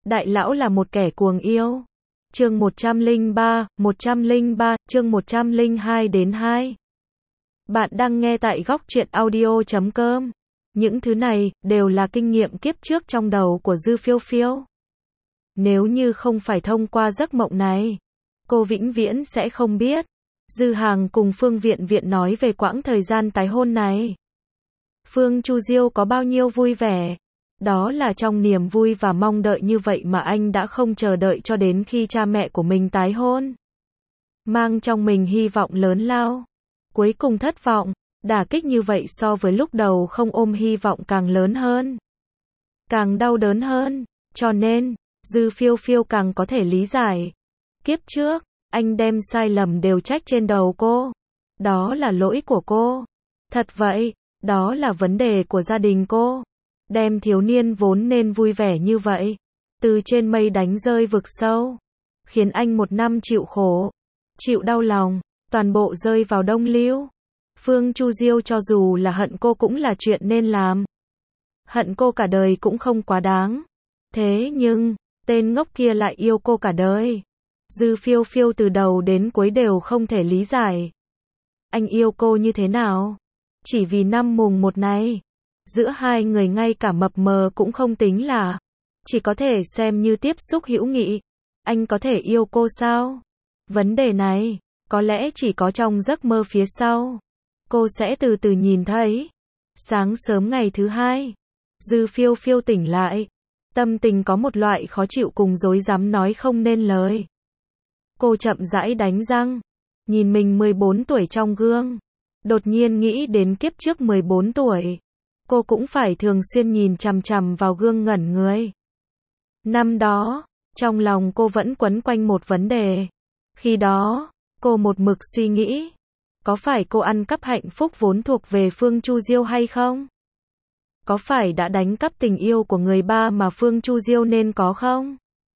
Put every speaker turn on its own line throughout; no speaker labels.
Đại lão là một kẻ cuồng yêu. Chương 103, chương 102 đến 2. Bạn đang nghe tại góc truyện audio.com. Những thứ này đều là kinh nghiệm kiếp trước trong đầu của Dư Phiêu Phiêu. Nếu như không phải thông qua giấc mộng này, cô vĩnh viễn sẽ không biết. Dư Hàng cùng Phương Viện Viện nói về quãng thời gian tái hôn này. Phương Chu Diêu có bao nhiêu vui vẻ. Đó là trong niềm vui và mong đợi như vậy mà anh đã không chờ đợi cho đến khi cha mẹ của mình tái hôn. Mang trong mình hy vọng lớn lao. Cuối cùng thất vọng, đả kích như vậy so với lúc đầu không ôm hy vọng càng lớn hơn. Càng đau đớn hơn, cho nên, Dư Phiêu Phiêu càng có thể lý giải. Kiếp trước, anh đem sai lầm đều trách trên đầu cô. Đó là lỗi của cô. Thật vậy, đó là vấn đề của gia đình cô. Đem thiếu niên vốn nên vui vẻ như vậy, từ trên mây đánh rơi vực sâu, khiến anh một năm chịu khổ, chịu đau lòng, toàn bộ rơi vào đông lưu. Phương Chu Diêu cho dù là hận cô cũng là chuyện nên làm. Hận cô cả đời cũng không quá đáng. Thế nhưng, tên ngốc kia lại yêu cô cả đời. Dư Phiêu Phiêu từ đầu đến cuối đều không thể lý giải. Anh yêu cô như thế nào? Chỉ vì năm mùng 1 này. Giữa hai người ngay cả mập mờ cũng không tính là, chỉ có thể xem như tiếp xúc hữu nghị. Anh có thể yêu cô sao? Vấn đề này, có lẽ chỉ có trong giấc mơ phía sau. Cô sẽ từ từ nhìn thấy. Sáng sớm ngày thứ hai, Dư Phiêu Phiêu tỉnh lại. Tâm tình có một loại khó chịu cùng rối rắm nói không nên lời. Cô chậm rãi đánh răng, nhìn mình 14 tuổi trong gương. Đột nhiên nghĩ đến kiếp trước 14 tuổi. Cô cũng phải thường xuyên nhìn chằm chằm vào gương ngẩn người. Năm đó, trong lòng cô vẫn quấn quanh một vấn đề. Khi đó, cô một mực suy nghĩ, có phải cô ăn cắp hạnh phúc vốn thuộc về Phương Chu Diêu hay không? Có phải đã đánh cắp tình yêu của người ba mà Phương Chu Diêu nên có không?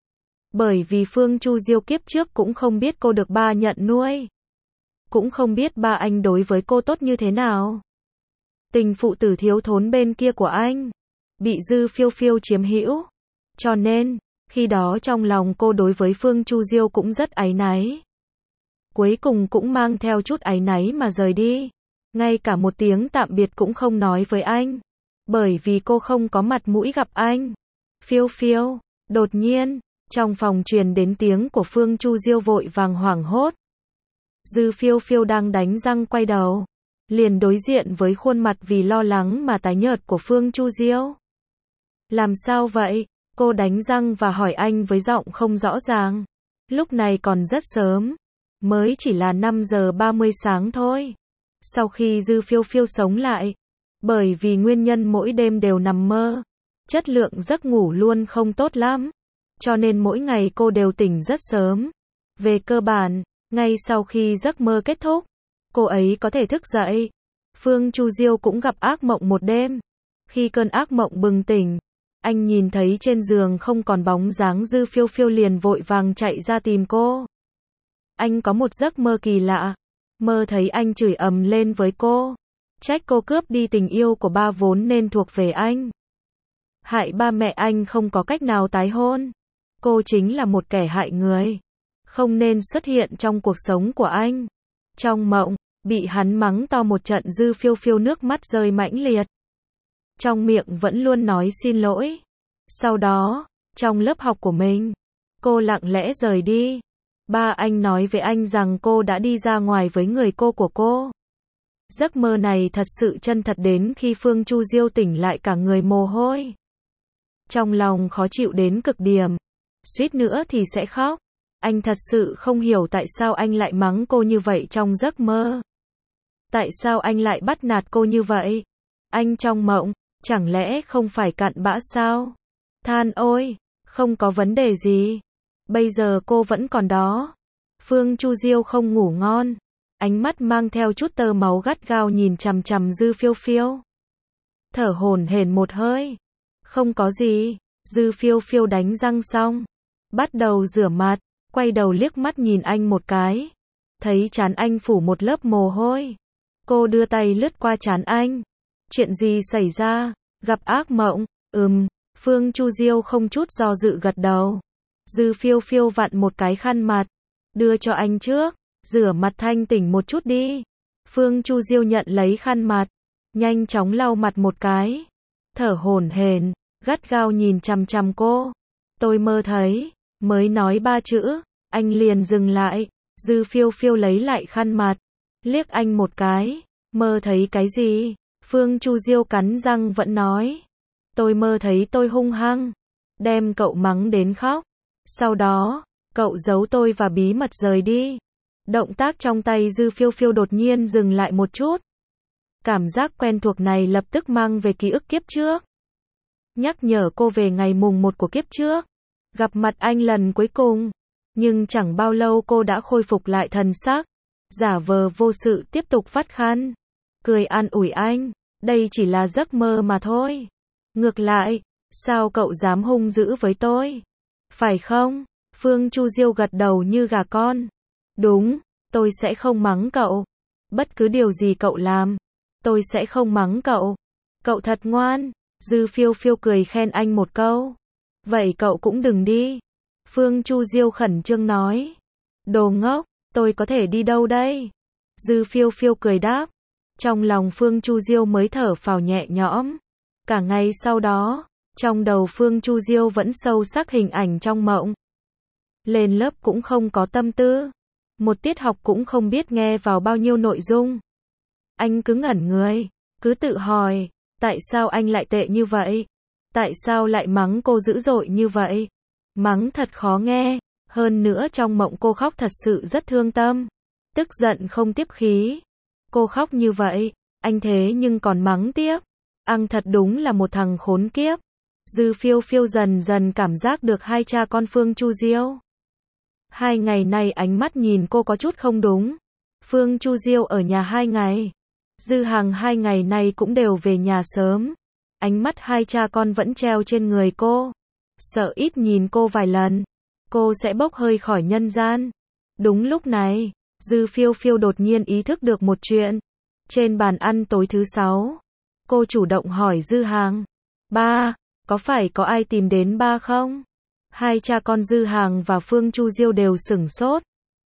Bởi vì Phương Chu Diêu kiếp trước cũng không biết cô được ba nhận nuôi. Cũng không biết ba anh đối với cô tốt như thế nào. Tình phụ tử thiếu thốn bên kia của anh bị Dư Phiêu Phiêu chiếm hữu. Cho nên, khi đó trong lòng cô đối với Phương Chu Diêu cũng rất áy náy. Cuối cùng cũng mang theo chút áy náy mà rời đi. Ngay cả một tiếng tạm biệt cũng không nói với anh. Bởi vì cô không có mặt mũi gặp anh. Phiêu Phiêu, đột nhiên, trong phòng truyền đến tiếng của Phương Chu Diêu vội vàng hoảng hốt. Dư Phiêu Phiêu đang đánh răng quay đầu. Liền đối diện với khuôn mặt vì lo lắng mà tái nhợt của Phương Chu Diêu. Làm sao vậy? Cô đánh răng và hỏi anh với giọng không rõ ràng. Lúc này còn rất sớm. Mới chỉ là 5 giờ 30 sáng thôi. Sau khi Dư Phiêu Phiêu sống lại. Bởi vì nguyên nhân mỗi đêm đều nằm mơ. Chất lượng giấc ngủ luôn không tốt lắm. Cho nên mỗi ngày cô đều tỉnh rất sớm. Về cơ bản, ngay sau khi giấc mơ kết thúc, cô ấy có thể thức dậy. Phương Chu Diêu cũng gặp ác mộng một đêm. Khi cơn ác mộng bừng tỉnh, anh nhìn thấy trên giường không còn bóng dáng Dư Phiêu Phiêu liền vội vàng chạy ra tìm cô. Anh có một giấc mơ kỳ lạ. Mơ thấy anh chửi ầm lên với cô. Trách cô cướp đi tình yêu của ba vốn nên thuộc về anh. Hại ba mẹ anh không có cách nào tái hôn. Cô chính là một kẻ hại người. Không nên xuất hiện trong cuộc sống của anh. Trong mộng, bị hắn mắng to một trận. Dư Phiêu Phiêu nước mắt rơi mãnh liệt. Trong miệng vẫn luôn nói xin lỗi. Sau đó, trong lớp học của mình, cô lặng lẽ rời đi. Ba anh nói với anh rằng cô đã đi ra ngoài với người cô của cô. Giấc mơ này thật sự chân thật đến khi Phương Chu Diêu tỉnh lại cả người mồ hôi. Trong lòng khó chịu đến cực điểm. Suýt nữa thì sẽ khóc. Anh thật sự không hiểu tại sao anh lại mắng cô như vậy trong giấc mơ. Tại sao anh lại bắt nạt cô như vậy? Anh trong mộng, chẳng lẽ không phải cặn bã sao? Than ôi, không có vấn đề gì. Bây giờ cô vẫn còn đó. Phương Chu Diêu không ngủ ngon. Ánh mắt mang theo chút tơ máu gắt gao nhìn chằm chằm Dư Phiêu Phiêu. Thở hổn hển một hơi. Không có gì. Dư Phiêu Phiêu đánh răng xong. Bắt đầu rửa mặt. Quay đầu liếc mắt nhìn anh một cái. Thấy trán anh phủ một lớp mồ hôi. Cô đưa tay lướt qua trán anh. Chuyện gì xảy ra? Gặp ác mộng? Phương Chu Diêu không chút do dự gật đầu. Dư Phiêu Phiêu vặn một cái khăn mặt, đưa cho anh trước, rửa mặt thanh tỉnh một chút đi. Phương Chu Diêu nhận lấy khăn mặt, nhanh chóng lau mặt một cái, thở hổn hển, gắt gao nhìn chằm chằm cô. Tôi mơ thấy, mới nói 3 chữ, anh liền dừng lại. Dư Phiêu Phiêu lấy lại khăn mặt, liếc anh một cái, mơ thấy cái gì? Phương Chu Diêu cắn răng vẫn nói, tôi mơ thấy tôi hung hăng, đem cậu mắng đến khóc. Sau đó, cậu giấu tôi và bí mật rời đi. Động tác trong tay Dư Phiêu Phiêu đột nhiên dừng lại một chút. Cảm giác quen thuộc này lập tức mang về ký ức kiếp trước. Nhắc nhở cô về ngày mùng 1 của kiếp trước. Gặp mặt anh lần cuối cùng. Nhưng chẳng bao lâu cô đã khôi phục lại thần sắc. Giả vờ vô sự tiếp tục vắt khăn. Cười an ủi anh. Đây chỉ là giấc mơ mà thôi. Ngược lại, sao cậu dám hung dữ với tôi? Phải không? Phương Chu Diêu gật đầu như gà con. Đúng, tôi sẽ không mắng cậu. Bất cứ điều gì cậu làm, tôi sẽ không mắng cậu. Cậu thật ngoan. Dư Phiêu Phiêu cười khen anh một câu. Vậy cậu cũng đừng đi. Phương Chu Diêu khẩn trương nói. Đồ ngốc, tôi có thể đi đâu đây? Dư Phiêu Phiêu cười đáp. Trong lòng Phương Chu Diêu mới thở phào nhẹ nhõm. Cả ngày sau đó, trong đầu Phương Chu Diêu vẫn sâu sắc hình ảnh trong mộng. Lên lớp cũng không có tâm tư. Một tiết học cũng không biết nghe vào bao nhiêu nội dung. Anh cứ ngẩn người, cứ tự hỏi, tại sao anh lại tệ như vậy? Tại sao lại mắng cô dữ dội như vậy? Mắng thật khó nghe, hơn nữa trong mộng cô khóc thật sự rất thương tâm. Tức giận không tiếp khí. Cô khóc như vậy, anh thế nhưng còn mắng tiếp. Anh thật đúng là một thằng khốn kiếp. Dư Phiêu Phiêu dần dần cảm giác được hai cha con Phương Chu Diêu. 2 ngày nay ánh mắt nhìn cô có chút không đúng. Phương Chu Diêu ở nhà 2 ngày. Dư Hằng 2 ngày nay cũng đều về nhà sớm. Ánh mắt hai cha con vẫn treo trên người cô. Sợ ít nhìn cô vài lần, cô sẽ bốc hơi khỏi nhân gian. Đúng lúc này, Dư Phiêu Phiêu đột nhiên ý thức được một chuyện. Trên bàn ăn tối thứ 6, cô chủ động hỏi Dư Hằng. Ba, có phải có ai tìm đến ba không? Hai cha con Dư Hằng và Phương Chu Diêu đều sửng sốt.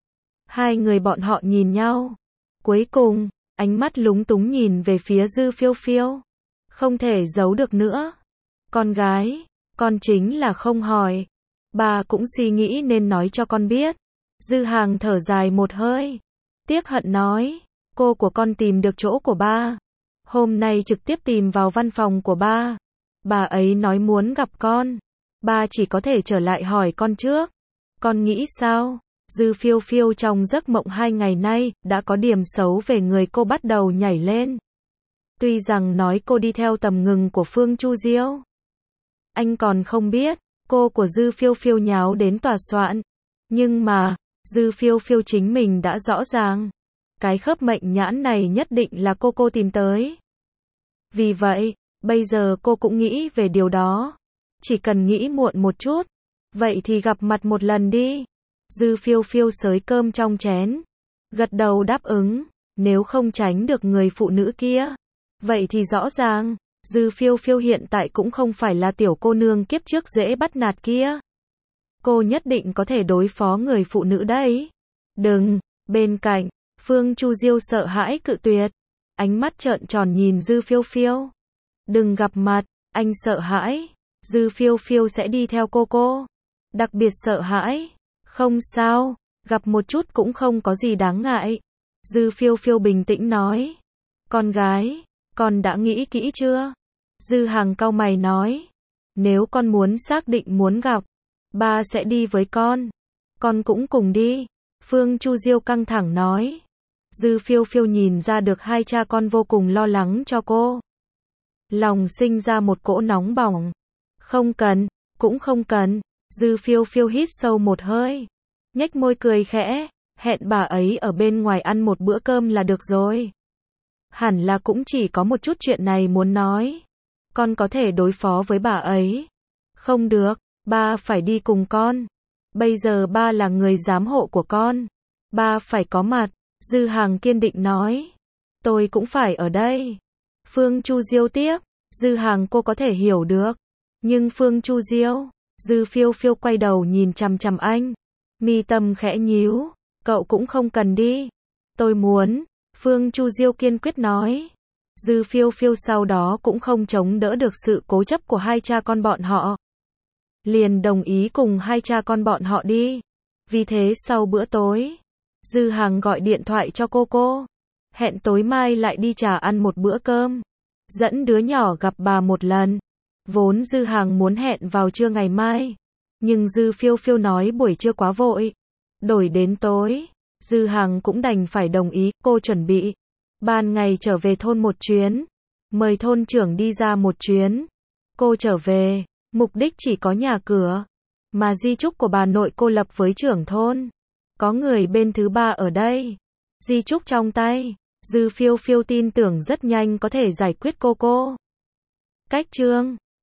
Hai người bọn họ nhìn nhau. Cuối cùng, ánh mắt lúng túng nhìn về phía Dư Phiêu Phiêu. Không thể giấu được nữa. Con gái, con chính là không hỏi. Bà cũng suy nghĩ nên nói cho con biết. Dư Hằng thở dài một hơi. Tiếc hận nói, cô của con tìm được chỗ của ba. Hôm nay trực tiếp tìm vào văn phòng của ba. Bà ấy nói muốn gặp con. Ba chỉ có thể trở lại hỏi con trước. Con nghĩ sao? Dư Phiêu Phiêu trong giấc mộng 2 ngày nay, đã có điểm xấu về người cô bắt đầu nhảy lên. Tuy rằng nói cô đi theo tầm ngừng của Phương Chu Diêu. Anh còn không biết, cô của Dư Phiêu Phiêu nháo đến tòa soạn. Nhưng mà, Dư Phiêu Phiêu chính mình đã rõ ràng. Cái khớp mệnh nhãn này nhất định là cô tìm tới. Vì vậy, bây giờ cô cũng nghĩ về điều đó. Chỉ cần nghĩ muộn một chút. Vậy thì gặp mặt một lần đi. Dư Phiêu Phiêu xới cơm trong chén. Gật đầu đáp ứng. Nếu không tránh được người phụ nữ kia. Vậy thì rõ ràng, Dư Phiêu Phiêu hiện tại cũng không phải là tiểu cô nương kiếp trước dễ bắt nạt kia. Cô nhất định có thể đối phó người phụ nữ đấy. Đừng, bên cạnh, Phương Chu Diêu sợ hãi cự tuyệt. Ánh mắt trợn tròn nhìn Dư Phiêu Phiêu. Đừng gặp mặt, anh sợ hãi. Dư Phiêu Phiêu sẽ đi theo cô. Đặc biệt sợ hãi. Không sao, gặp một chút cũng không có gì đáng ngại. Dư Phiêu Phiêu bình tĩnh nói. Con gái, con đã nghĩ kỹ chưa? Dư Hằng cau mày nói. Nếu con muốn xác định muốn gặp, ba sẽ đi với con. Con cũng cùng đi. Phương Chu Diêu căng thẳng nói. Dư Phiêu Phiêu nhìn ra được hai cha con vô cùng lo lắng cho cô. Lòng sinh ra một cỗ nóng bỏng. Không cần, cũng không cần. Dư Phiêu Phiêu hít sâu một hơi. Nhếch môi cười khẽ. Hẹn bà ấy ở bên ngoài ăn một bữa cơm là được rồi. Hẳn là cũng chỉ có một chút chuyện này muốn nói. Con có thể đối phó với bà ấy. Không được, ba phải đi cùng con. Bây giờ ba là người giám hộ của con. Ba phải có mặt. Dư Hằng kiên định nói. Tôi cũng phải ở đây. Phương Chu Diêu tiếp. Dư Hằng cô có thể hiểu được. Nhưng Phương Chu Diêu, Dư Phiêu Phiêu quay đầu nhìn chằm chằm anh. Mi tâm khẽ nhíu, cậu cũng không cần đi. Tôi muốn, Phương Chu Diêu kiên quyết nói. Dư Phiêu Phiêu sau đó cũng không chống đỡ được sự cố chấp của hai cha con bọn họ. Liền đồng ý cùng hai cha con bọn họ đi. Vì thế sau bữa tối, Dư Hằng gọi điện thoại cho cô. Hẹn tối mai lại đi trà ăn một bữa cơm. Dẫn đứa nhỏ gặp bà một lần. Vốn Dư Hằng muốn hẹn vào trưa ngày mai. Nhưng Dư Phiêu Phiêu nói buổi trưa quá vội. Đổi đến tối. Dư Hằng cũng đành phải đồng ý. Cô chuẩn bị ban ngày trở về thôn một chuyến. Mời thôn trưởng đi ra một chuyến. Cô trở về, mục đích chỉ có nhà cửa. Mà di chúc của bà nội cô lập với trưởng thôn. Có người bên thứ ba ở đây. Di chúc trong tay. Dư Phiêu Phiêu tin tưởng rất nhanh có thể giải quyết cô. Cách chương